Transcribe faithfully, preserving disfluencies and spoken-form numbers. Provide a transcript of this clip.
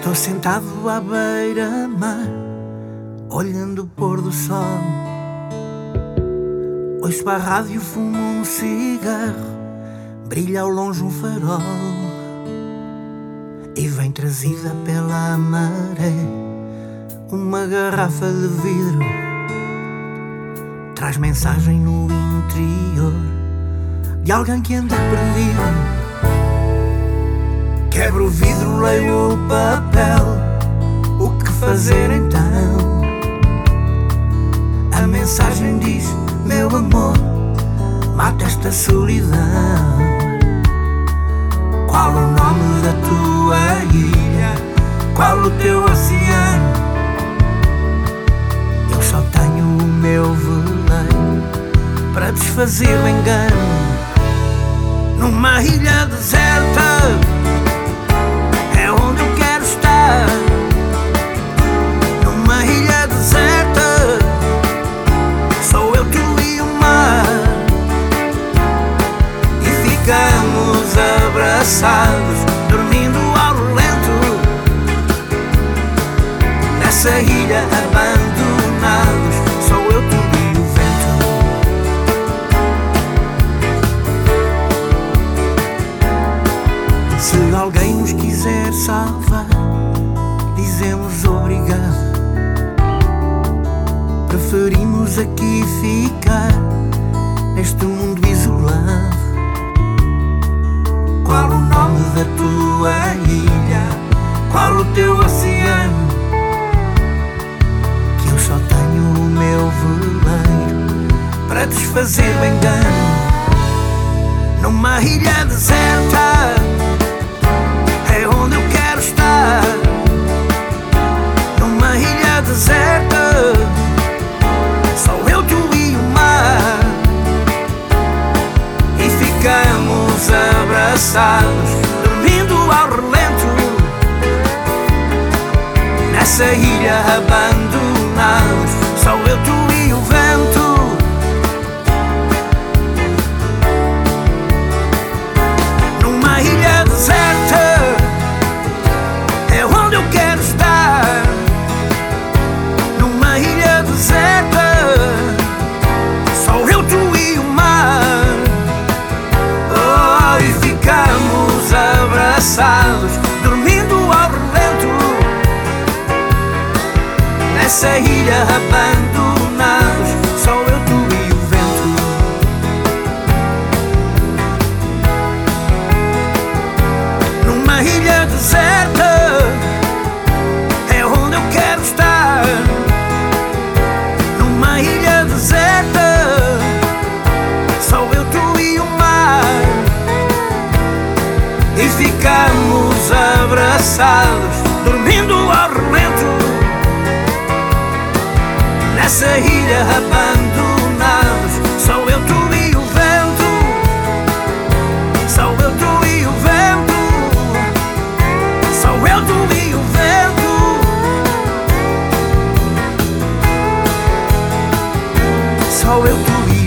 Estou sentado à beira-mar, olhando o pôr do sol. Ouço a rádio, fumo um cigarro, brilha ao longe um farol. E vem trazida pela maré uma garrafa de vidro, traz mensagem no interior de alguém que anda perdido. Quebro o vidro, leio o papel, o que fazer então? A mensagem diz: meu amor, mata esta solidão. Qual o nome da tua ilha? Qual o teu oceano? Eu só tenho o meu veleiro para desfazer o engano. Numa ilha deserta é onde eu quero estar. Numa ilha deserta sou eu, tu e o mar. E ficamos abraçados, dormindo ao relento, nessa ilha abandonados. Sou eu, tu e o vento. Se alguém nos quiser salvar, dizemos obrigado. Preferimos aqui ficar, neste mundo isolado. Qual o nome da tua ilha? Qual o teu oceano? Que eu só tenho o meu veleiro para desfazer o engano. Numa ilha deserta é onde eu quero estar. Numa ilha deserta sou eu, tu e o mar. E ficamos abraçados, dormindo ao relento, nessa ilha abandonados. Sou eu, tu e o vento. Numa ilha deserta é onde eu quero estar. Numa ilha deserta sou eu, tu e o mar. Oh, e ficamos abraçados, dormindo ao relento, nessa ilha abandonados. Sou eu, tu e o vento. Numa ilha deserta é onde eu quero estar. Numa ilha deserta sou eu, tu e o mar. E ficamos abraçados, dormindo ao relento, nessa ilha abandonados. Sou eu, tu e o vento. Sou eu, tu e o vento. Sou eu, tu e o vento. Sou eu, tu e